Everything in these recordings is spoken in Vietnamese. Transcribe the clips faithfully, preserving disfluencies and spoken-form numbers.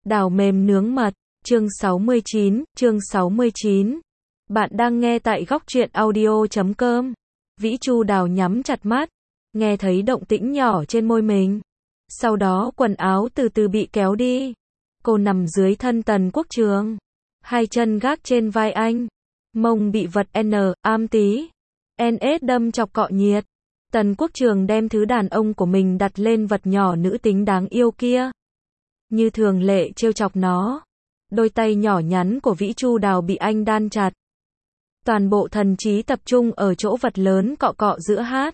Đào mềm nướng mật, chương sáu mươi chín, chương sáu mươi chín. Bạn đang nghe tại góc truyện audio chấm com. Vĩ Chu Đào nhắm chặt mắt, nghe thấy động tĩnh nhỏ trên môi mình. Sau đó quần áo từ từ bị kéo đi. Cô nằm dưới thân Tần Quốc Trường, hai chân gác trên vai anh, mông bị vật N, am tí, en ét đâm chọc cọ nhiệt. Tần Quốc Trường đem thứ đàn ông của mình đặt lên vật nhỏ nữ tính đáng yêu kia. Như thường lệ trêu chọc nó. Đôi tay nhỏ nhắn của Vĩ Chu Đào bị anh đan chặt. Toàn bộ thần trí tập trung ở chỗ vật lớn cọ cọ giữa hát.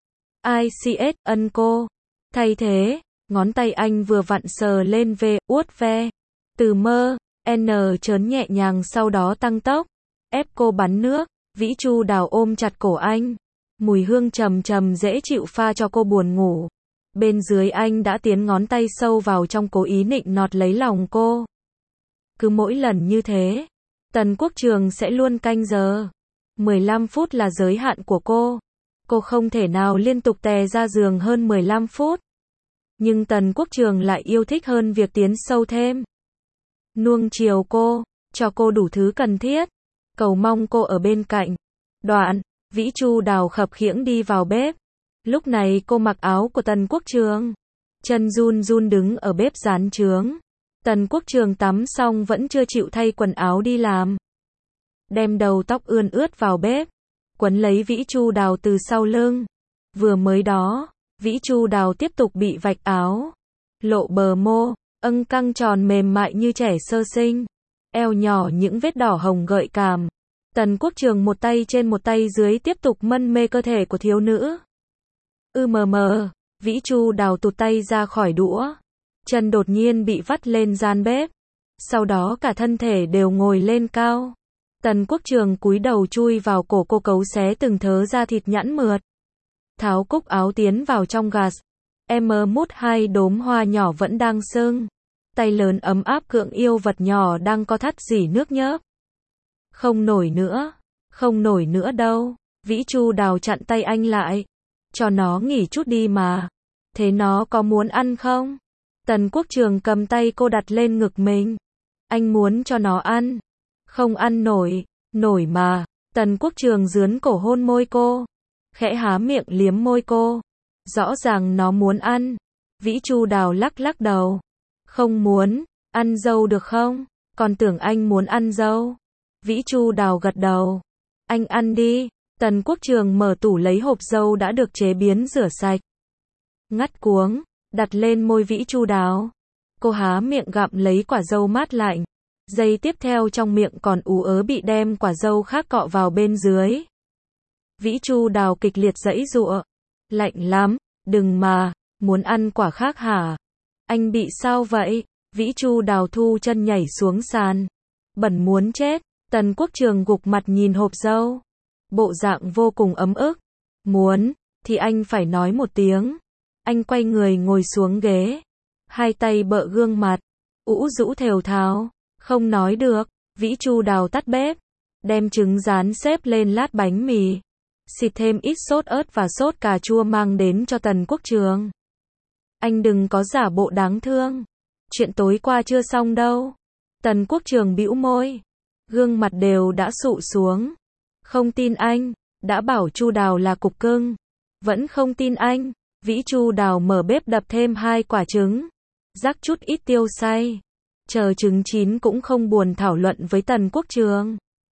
I C S, ân cô. Thay thế, ngón tay anh vừa vặn sờ lên V, uốt ve. Từ mơ, N chớn nhẹ nhàng sau đó tăng tốc. Ép cô bắn nước, Vĩ Chu Đào ôm chặt cổ anh. Mùi hương trầm trầm dễ chịu pha cho cô buồn ngủ. Bên dưới anh đã tiến ngón tay sâu vào trong cố ý nịnh nọt lấy lòng cô. Cứ mỗi lần như thế, Tần Quốc Trường sẽ luôn canh giờ. mười lăm phút là giới hạn của cô. Cô không thể nào liên tục tè ra giường hơn mười lăm phút. Nhưng Tần Quốc Trường lại yêu thích hơn việc tiến sâu thêm. Nuông chiều cô, cho cô đủ thứ cần thiết. Cầu mong cô ở bên cạnh. Đoạn, Vĩ Chu Đào khập khiễng đi vào bếp. Lúc này cô mặc áo của Tần Quốc Trường. Chân run run đứng ở bếp rán chướng. Tần Quốc Trường tắm xong vẫn chưa chịu thay quần áo đi làm. Đem đầu tóc ươn ướt vào bếp. Quấn lấy Vĩ Chu Đào từ sau lưng. Vừa mới đó, Vĩ Chu Đào tiếp tục bị vạch áo. Lộ bờ mô, âng căng tròn mềm mại như trẻ sơ sinh. Eo nhỏ những vết đỏ hồng gợi cảm. Tần Quốc Trường một tay trên một tay dưới tiếp tục mân mê cơ thể của thiếu nữ. Ư mờ mờ, Vĩ Chu Đào tụt tay ra khỏi đũa. Chân đột nhiên bị vắt lên gian bếp. Sau đó cả thân thể đều ngồi lên cao. Tần Quốc Trường cúi đầu chui vào cổ cô cấu xé từng thớ da thịt nhẵn mượt. Tháo cúc áo tiến vào trong gạt. Em mút hai đốm hoa nhỏ vẫn đang sưng. Tay lớn ấm áp cưỡng yêu vật nhỏ đang co thắt rỉ nước nhớp. Không nổi nữa. Không nổi nữa đâu. Vĩ Chu Đào chặn tay anh lại. Cho nó nghỉ chút đi mà. Thế nó có muốn ăn không? Tần Quốc Trường cầm tay cô đặt lên ngực mình. Anh muốn cho nó ăn. Không ăn nổi. Nổi mà. Tần Quốc Trường dướn cổ hôn môi cô. Khẽ há miệng liếm môi cô. Rõ ràng nó muốn ăn. Vĩ Chu Đào lắc lắc đầu. Không muốn. Ăn dâu được không? Còn tưởng anh muốn ăn dâu. Vĩ Chu Đào gật đầu. Anh ăn đi. Tần Quốc Trường mở tủ lấy hộp dâu đã được chế biến rửa sạch. Ngắt cuống, đặt lên môi Vĩ Chu Đào. Cô há miệng gặm lấy quả dâu mát lạnh. Giây tiếp theo trong miệng còn ú ớ bị đem quả dâu khác cọ vào bên dưới. Vĩ Chu Đào kịch liệt giãy giụa. Lạnh lắm, đừng mà, muốn ăn quả khác hả? Anh bị sao vậy? Vĩ Chu Đào thu chân nhảy xuống sàn. Bẩn muốn chết. Tần Quốc Trường gục mặt nhìn hộp dâu. Bộ dạng vô cùng ấm ức. Muốn, thì anh phải nói một tiếng. Anh quay người ngồi xuống ghế. Hai tay bợ gương mặt. Ũ rũ thều thào. Không nói được. Vĩ Chu Đào tắt bếp. Đem trứng rán xếp lên lát bánh mì. Xịt thêm ít sốt ớt và sốt cà chua mang đến cho Tần Quốc Trường. Anh đừng có giả bộ đáng thương. Chuyện tối qua chưa xong đâu. Tần Quốc Trường bĩu môi. Gương mặt đều đã sụ xuống. Không tin anh. Đã bảo Chu Đào là cục cưng. Vẫn không tin anh. Vĩ Chu Đào mở bếp đập thêm hai quả trứng. Rắc chút ít tiêu xay. Chờ trứng chín cũng không buồn thảo luận với Tần Quốc Trường.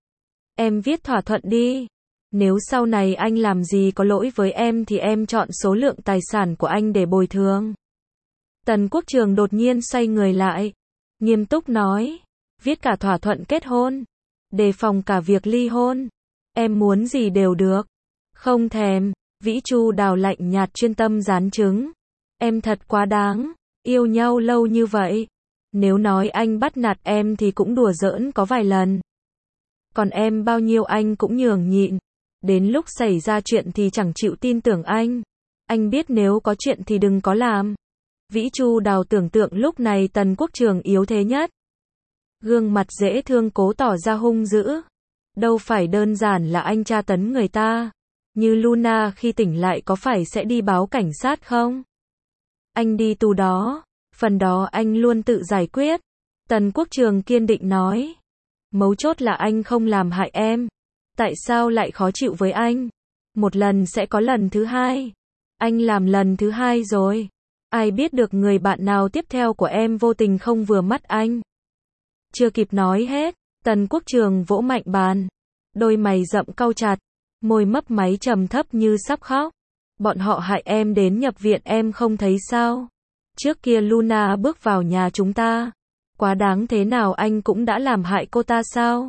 Em viết thỏa thuận đi. Nếu sau này anh làm gì có lỗi với em thì em chọn số lượng tài sản của anh để bồi thường. Tần Quốc Trường đột nhiên xoay người lại. Nghiêm túc nói. Viết cả thỏa thuận kết hôn. Đề phòng cả việc ly hôn. Em muốn gì đều được. Không thèm. Vĩ Chu Đào lạnh nhạt chuyên tâm rán trứng. Em thật quá đáng. Yêu nhau lâu như vậy. Nếu nói anh bắt nạt em thì cũng đùa giỡn có vài lần. Còn em bao nhiêu anh cũng nhường nhịn. Đến lúc xảy ra chuyện thì chẳng chịu tin tưởng anh. Anh biết nếu có chuyện thì đừng có làm. Vĩ Chu Đào tưởng tượng lúc này Tần Quốc Trường yếu thế nhất. Gương mặt dễ thương cố tỏ ra hung dữ. Đâu phải đơn giản là anh tra tấn người ta. Như Luna khi tỉnh lại có phải sẽ đi báo cảnh sát không? Anh đi tù đó. Phần đó anh luôn tự giải quyết. Tần Quốc Trường kiên định nói. Mấu chốt là anh không làm hại em. Tại sao lại khó chịu với anh? Một lần sẽ có lần thứ hai. Anh làm lần thứ hai rồi. Ai biết được người bạn nào tiếp theo của em vô tình không vừa mắt anh. Chưa kịp nói hết, Tần Quốc Trường vỗ mạnh bàn. Đôi mày rậm cau chặt, môi mấp máy trầm thấp như sắp khóc. Bọn họ hại em đến nhập viện em không thấy sao? Trước kia Luna bước vào nhà chúng ta. Quá đáng thế nào anh cũng đã làm hại cô ta sao?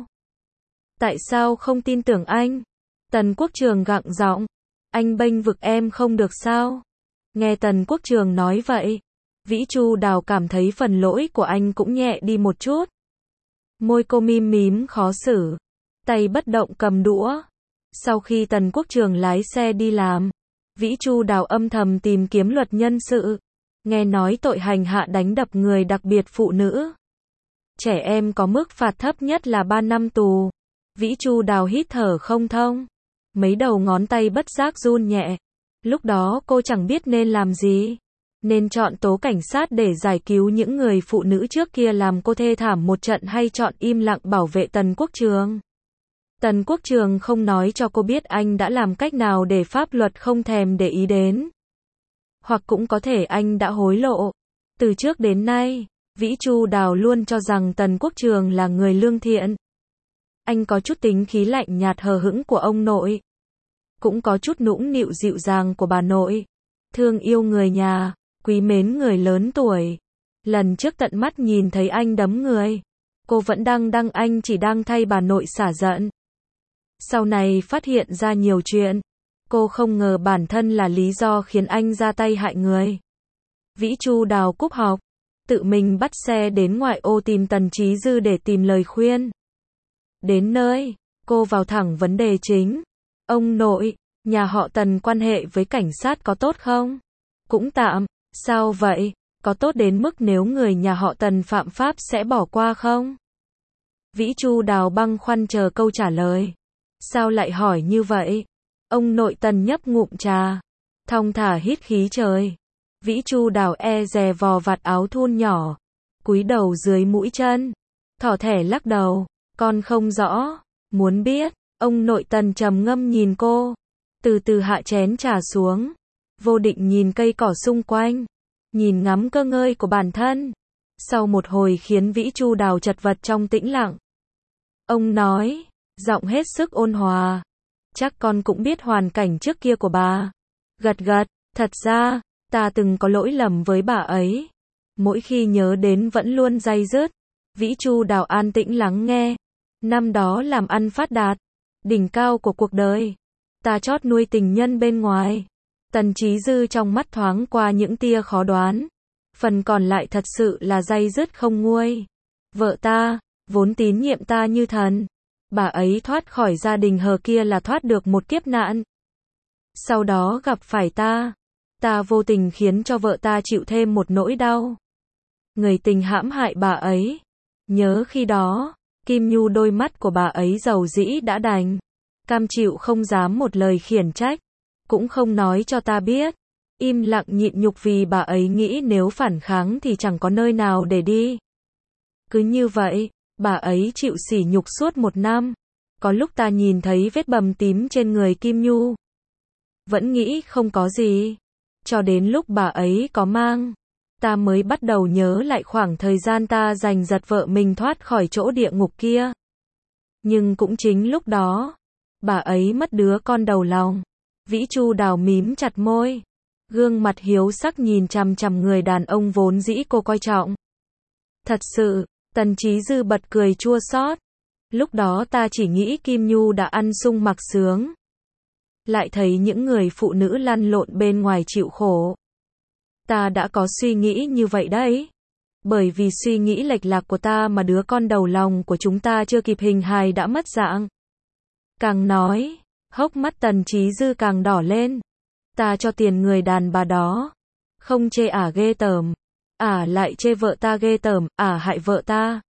Tại sao không tin tưởng anh? Tần Quốc Trường gặng giọng. Anh bênh vực em không được sao? Nghe Tần Quốc Trường nói vậy, Vĩ Chu Đào cảm thấy phần lỗi của anh cũng nhẹ đi một chút. Môi cô mím mím khó xử, tay bất động cầm đũa. Sau khi Tần Quốc Trường lái xe đi làm, Vĩ Chu Đào âm thầm tìm kiếm luật nhân sự. Nghe nói tội hành hạ đánh đập người đặc biệt phụ nữ. Trẻ em có mức phạt thấp nhất là ba năm tù. Vĩ Chu Đào hít thở không thông. Mấy đầu ngón tay bất giác run nhẹ. Lúc đó cô chẳng biết nên làm gì. Nên chọn tố cảnh sát để giải cứu những người phụ nữ trước kia làm cô thê thảm một trận hay chọn im lặng bảo vệ Tần Quốc Trường. Tần Quốc Trường không nói cho cô biết anh đã làm cách nào để pháp luật không thèm để ý đến. Hoặc cũng có thể anh đã hối lộ. Từ trước đến nay, Vĩ Chu Đào luôn cho rằng Tần Quốc Trường là người lương thiện. Anh có chút tính khí lạnh nhạt hờ hững của ông nội. Cũng có chút nũng nịu dịu dàng của bà nội. Thương yêu người nhà, quý mến người lớn tuổi. Lần trước tận mắt nhìn thấy anh đấm người, cô vẫn đang đăng anh chỉ đang thay bà nội xả giận. Sau này phát hiện ra nhiều chuyện, cô không ngờ bản thân là lý do khiến anh ra tay hại người. Vĩ Chu Đào cúp học, tự mình bắt xe đến ngoại ô tìm Tần Chí Dư để tìm lời khuyên. Đến nơi, cô vào thẳng vấn đề chính. Ông nội, nhà họ Tần quan hệ với cảnh sát có tốt không? Cũng tạm. Sao vậy? Có tốt đến mức nếu người nhà họ Tần phạm pháp sẽ bỏ qua không? Vĩ Chu Đào băn khoăn chờ câu trả lời. Sao lại hỏi như vậy? Ông nội Tần nhấp ngụm trà, thong thả hít khí trời. Vĩ Chu Đào e dè vò vạt áo thun nhỏ, cúi đầu dưới mũi chân, thỏ thẻ lắc đầu. Con không rõ. Muốn biết. Ông nội Tần trầm ngâm nhìn cô, từ từ hạ chén trà xuống, vô định nhìn cây cỏ xung quanh, nhìn ngắm cơ ngơi của bản thân. Sau một hồi khiến Vĩ Chu Đào chật vật trong tĩnh lặng, ông nói, giọng hết sức ôn hòa, chắc con cũng biết hoàn cảnh trước kia của bà. Gật gật, thật ra, ta từng có lỗi lầm với bà ấy. Mỗi khi nhớ đến vẫn luôn day dứt. Vĩ Chu Đào an tĩnh lắng nghe. Năm đó làm ăn phát đạt, đỉnh cao của cuộc đời, ta chót nuôi tình nhân bên ngoài. Tần Chí Dư trong mắt thoáng qua những tia khó đoán. Phần còn lại thật sự là day dứt không nguôi. Vợ ta, vốn tín nhiệm ta như thần. Bà ấy thoát khỏi gia đình hờ kia là thoát được một kiếp nạn. Sau đó gặp phải ta. Ta vô tình khiến cho vợ ta chịu thêm một nỗi đau. Người tình hãm hại bà ấy. Nhớ khi đó, Kim Nhu đôi mắt của bà ấy dầu dĩ đã đành. Cam chịu không dám một lời khiển trách. Cũng không nói cho ta biết. Im lặng nhịn nhục vì bà ấy nghĩ nếu phản kháng thì chẳng có nơi nào để đi. Cứ như vậy, bà ấy chịu sỉ nhục suốt một năm. Có lúc ta nhìn thấy vết bầm tím trên người Kim Nhu, vẫn nghĩ không có gì. Cho đến lúc bà ấy có mang, ta mới bắt đầu nhớ lại khoảng thời gian ta giành giật vợ mình thoát khỏi chỗ địa ngục kia. Nhưng cũng chính lúc đó, bà ấy mất đứa con đầu lòng. Vĩ Chu Đào mím chặt môi, gương mặt hiếu sắc nhìn chằm chằm người đàn ông vốn dĩ cô coi trọng. Thật sự, Tần Chí Dư bật cười chua xót. Lúc đó ta chỉ nghĩ Kim Nhu đã ăn sung mặc sướng, lại thấy những người phụ nữ lăn lộn bên ngoài chịu khổ. Ta đã có suy nghĩ như vậy đấy. Bởi vì suy nghĩ lệch lạc của ta mà đứa con đầu lòng của chúng ta chưa kịp hình hài đã mất dạng. Càng nói, hốc mắt Tần Chí Dư càng đỏ lên. Ta cho tiền người đàn bà đó. Không chê ả ghê tởm. Ả lại chê vợ ta ghê tởm, ả hại vợ ta.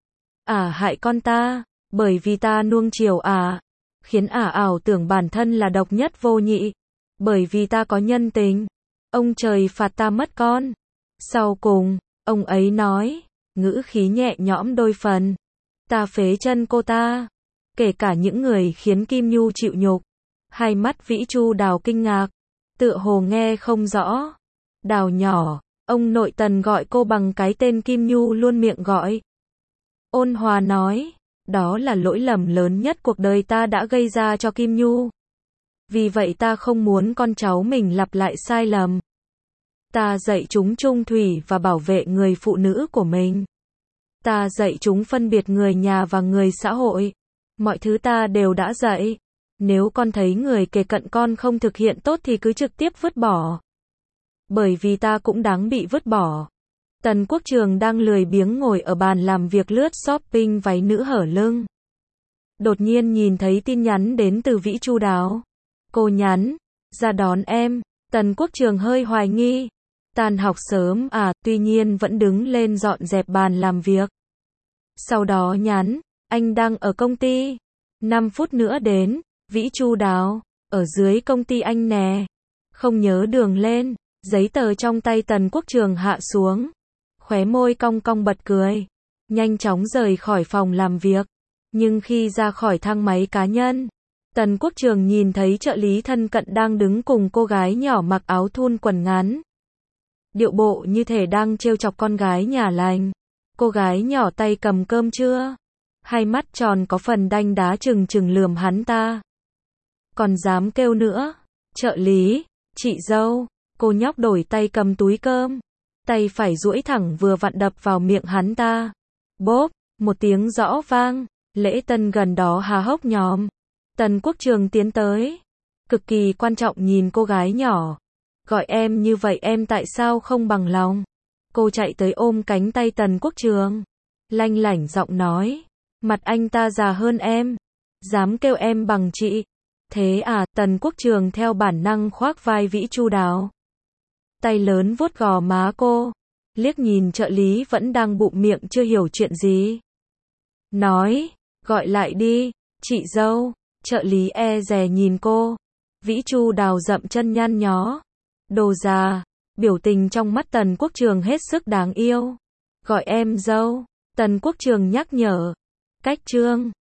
Ả hại con ta, bởi vì ta nuông chiều ả. Khiến ả ảo tưởng bản thân là độc nhất vô nhị. Bởi vì ta có nhân tình. Ông trời phạt ta mất con. Sau cùng, ông ấy nói, ngữ khí nhẹ nhõm đôi phần. Ta phế chân cô ta. Kể cả những người khiến Kim Nhu chịu nhục. Hai mắt Vĩ Chu Đào kinh ngạc. Tựa hồ nghe không rõ. Đào nhỏ, ông nội Tần gọi cô bằng cái tên Kim Nhu luôn miệng gọi. Ôn hòa nói, đó là lỗi lầm lớn nhất cuộc đời ta đã gây ra cho Kim Nhu. Vì vậy ta không muốn con cháu mình lặp lại sai lầm. Ta dạy chúng trung thủy và bảo vệ người phụ nữ của mình. Ta dạy chúng phân biệt người nhà và người xã hội. Mọi thứ ta đều đã dạy. Nếu con thấy người kề cận con không thực hiện tốt thì cứ trực tiếp vứt bỏ. Bởi vì ta cũng đáng bị vứt bỏ. Tần Quốc Trường đang lười biếng ngồi ở bàn làm việc lướt shopping váy nữ hở lưng. Đột nhiên nhìn thấy tin nhắn đến từ Vĩ Chu Đào. Cô nhắn, ra đón em. Tần Quốc Trường hơi hoài nghi. Tan học sớm à, tuy nhiên vẫn đứng lên dọn dẹp bàn làm việc. Sau đó nhắn, anh đang ở công ty. năm phút nữa đến, Vĩ Chu Đào, ở dưới công ty anh nè. Không nhớ đường lên, giấy tờ trong tay Tần Quốc Trường hạ xuống. Khóe môi cong cong bật cười. Nhanh chóng rời khỏi phòng làm việc. Nhưng khi ra khỏi thang máy cá nhân, Tần Quốc Trường nhìn thấy trợ lý thân cận đang đứng cùng cô gái nhỏ mặc áo thun quần ngắn. Điệu bộ như thể đang trêu chọc con gái nhà lành. Cô gái nhỏ tay cầm cơm trưa. Hai mắt tròn có phần đanh đá trừng trừng lườm hắn ta. Còn dám kêu nữa. Trợ lý, chị dâu, cô nhóc đổi tay cầm túi cơm. Tay phải duỗi thẳng vừa vặn đập vào miệng hắn ta. Bốp, một tiếng rõ vang. Lễ tân gần đó há hốc nhòm. Tần Quốc Trường tiến tới. Cực kỳ quan trọng nhìn cô gái nhỏ. Gọi em như vậy em tại sao không bằng lòng? Cô chạy tới ôm cánh tay Tần Quốc Trường. Lanh lảnh giọng nói. Mặt anh ta già hơn em. Dám kêu em bằng chị. Thế à, Tần Quốc Trường theo bản năng khoác vai Vĩ Chu Đào. Tay lớn vuốt gò má cô. Liếc nhìn trợ lý vẫn đang bụm miệng chưa hiểu chuyện gì. Nói, gọi lại đi, chị dâu. Trợ lý e dè nhìn cô. Vĩ Chu Đào dậm chân nhăn nhó. Đồ già. Biểu tình trong mắt Tần Quốc Trường hết sức đáng yêu. Gọi em dâu. Tần Quốc Trường nhắc nhở. Cách chương.